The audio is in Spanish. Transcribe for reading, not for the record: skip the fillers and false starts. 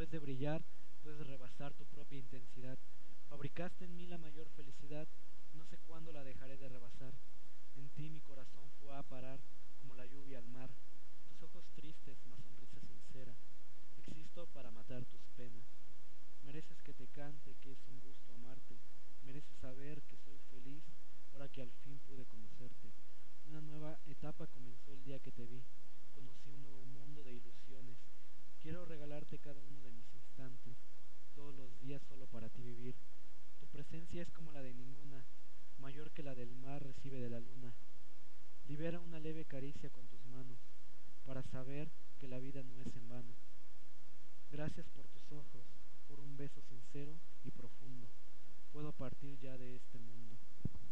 después de brillar, puedes rebasar tu propia intensidad. Fabricaste en mí la mayor felicidad, no sé cuándo la dejaré de rebasar. En ti mi corazón fue a parar, como la lluvia al mar. Tus ojos tristes, mas sonrisa sincera. Existo para matar tus penas. Mereces que te cante, que es un gusto amarte. Mereces saber que soy feliz, ahora que al fin pude conocerte. Una nueva etapa comenzó el día que te vi. Conocí un nuevo mundo de ilusiones. Quiero regalarte cada uno de mis instantes, todos los días solo para ti vivir. Tu presencia es como la de ninguna, mayor que la del mar recibe de la luna. Libera una leve caricia con tus manos, para saber que la vida no es en vano. Gracias por tus ojos, por un beso sincero y profundo. Puedo partir ya de este mundo.